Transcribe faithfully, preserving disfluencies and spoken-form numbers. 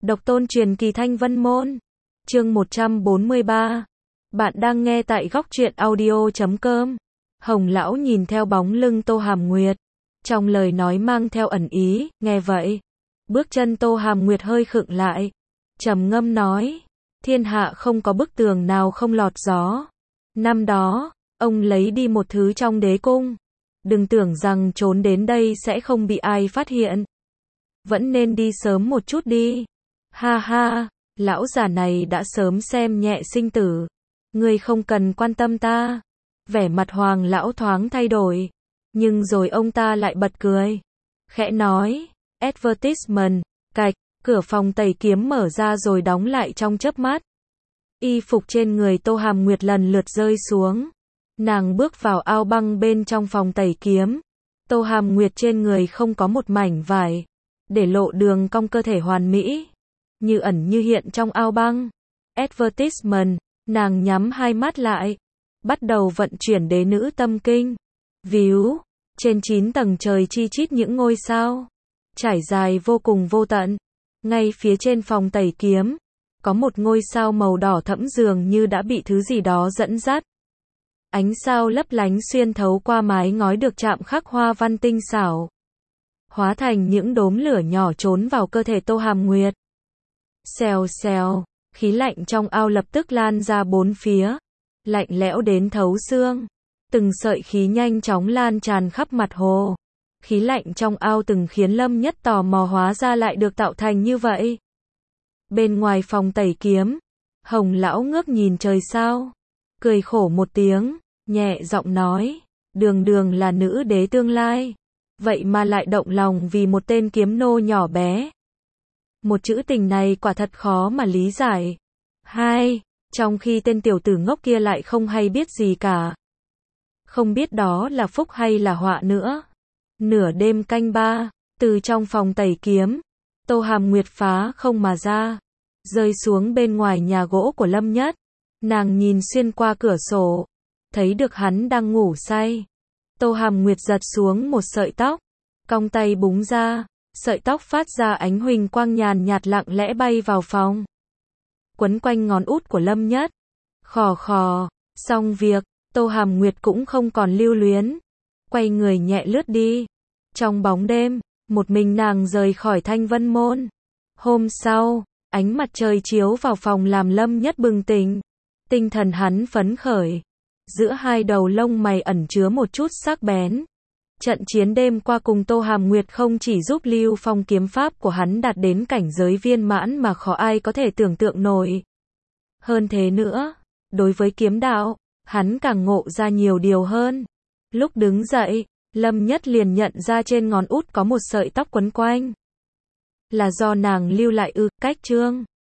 Độc tôn truyền kỳ Thanh Vân Môn. Chương một trăm bốn mươi ba. Bạn đang nghe tại góc truyện audio chấm com. Hồng lão nhìn theo bóng lưng Tô Hàm Nguyệt, trong lời nói mang theo ẩn ý, nghe vậy, bước chân Tô Hàm Nguyệt hơi khựng lại, trầm ngâm nói, thiên hạ không có bức tường nào không lọt gió. Năm đó, ông lấy đi một thứ trong đế cung, đừng tưởng rằng trốn đến đây sẽ không bị ai phát hiện. Vẫn nên đi sớm một chút đi. Ha ha, lão già này đã sớm xem nhẹ sinh tử. Ngươi không cần quan tâm ta. Vẻ mặt Hoàng lão thoáng thay đổi, nhưng rồi ông ta lại bật cười, khẽ nói, advertisement, cạch, cửa phòng tẩy kiếm mở ra rồi đóng lại trong chớp mắt. Y phục trên người Tô Hàm Nguyệt lần lượt rơi xuống. Nàng bước vào ao băng bên trong phòng tẩy kiếm. Tô Hàm Nguyệt trên người không có một mảnh vải, để lộ đường cong cơ thể hoàn mỹ, như ẩn như hiện trong ao băng. Advertisement, nàng nhắm hai mắt lại, bắt đầu vận chuyển đế nữ tâm kinh. Víu, trên chín tầng trời chi chít những ngôi sao, trải dài vô cùng vô tận. Ngay phía trên phòng tẩy kiếm, có một ngôi sao màu đỏ thẫm dường như đã bị thứ gì đó dẫn dắt. Ánh sao lấp lánh xuyên thấu qua mái ngói được chạm khắc hoa văn tinh xảo, hóa thành những đốm lửa nhỏ trốn vào cơ thể Tô Hàm Nguyệt. Xèo xèo, khí lạnh trong ao lập tức lan ra bốn phía, lạnh lẽo đến thấu xương. Từng sợi khí nhanh chóng lan tràn khắp mặt hồ. Khí lạnh trong ao từng khiến Lâm Nhất tò mò hóa ra lại được tạo thành như vậy. Bên ngoài phòng tẩy kiếm, Hồng lão ngước nhìn trời sao, cười khổ một tiếng, nhẹ giọng nói, đường đường là nữ đế tương lai, vậy mà lại động lòng vì một tên kiếm nô nhỏ bé. Một chữ tình này quả thật khó mà lý giải. Hai, trong khi tên tiểu tử ngốc kia lại không hay biết gì cả. Không biết đó là phúc hay là họa nữa. Nửa đêm canh ba, từ trong phòng tẩy kiếm, Tô Hàm Nguyệt phá không mà ra, rơi xuống bên ngoài nhà gỗ của Lâm Nhất. Nàng nhìn xuyên qua cửa sổ, thấy được hắn đang ngủ say. Tô Hàm Nguyệt giật xuống một sợi tóc, cong tay búng ra, sợi tóc phát ra ánh huỳnh quang nhàn nhạt lặng lẽ bay vào phòng, quấn quanh ngón út của Lâm Nhất. Khò khò, xong việc, Tô Hàm Nguyệt cũng không còn lưu luyến, quay người nhẹ lướt đi. Trong bóng đêm, một mình nàng rời khỏi Thanh Vân Môn. Hôm sau, ánh mặt trời chiếu vào phòng làm Lâm Nhất bừng tỉnh. Tinh thần hắn phấn khởi, giữa hai đầu lông mày ẩn chứa một chút sắc bén. Trận chiến đêm qua cùng Tô Hàm Nguyệt không chỉ giúp Lưu Phong kiếm pháp của hắn đạt đến cảnh giới viên mãn mà khó ai có thể tưởng tượng nổi. Hơn thế nữa, đối với kiếm đạo, hắn càng ngộ ra nhiều điều hơn. Lúc đứng dậy, Lâm Nhất liền nhận ra trên ngón út có một sợi tóc quấn quanh. Là do nàng lưu lại ư? Cách chương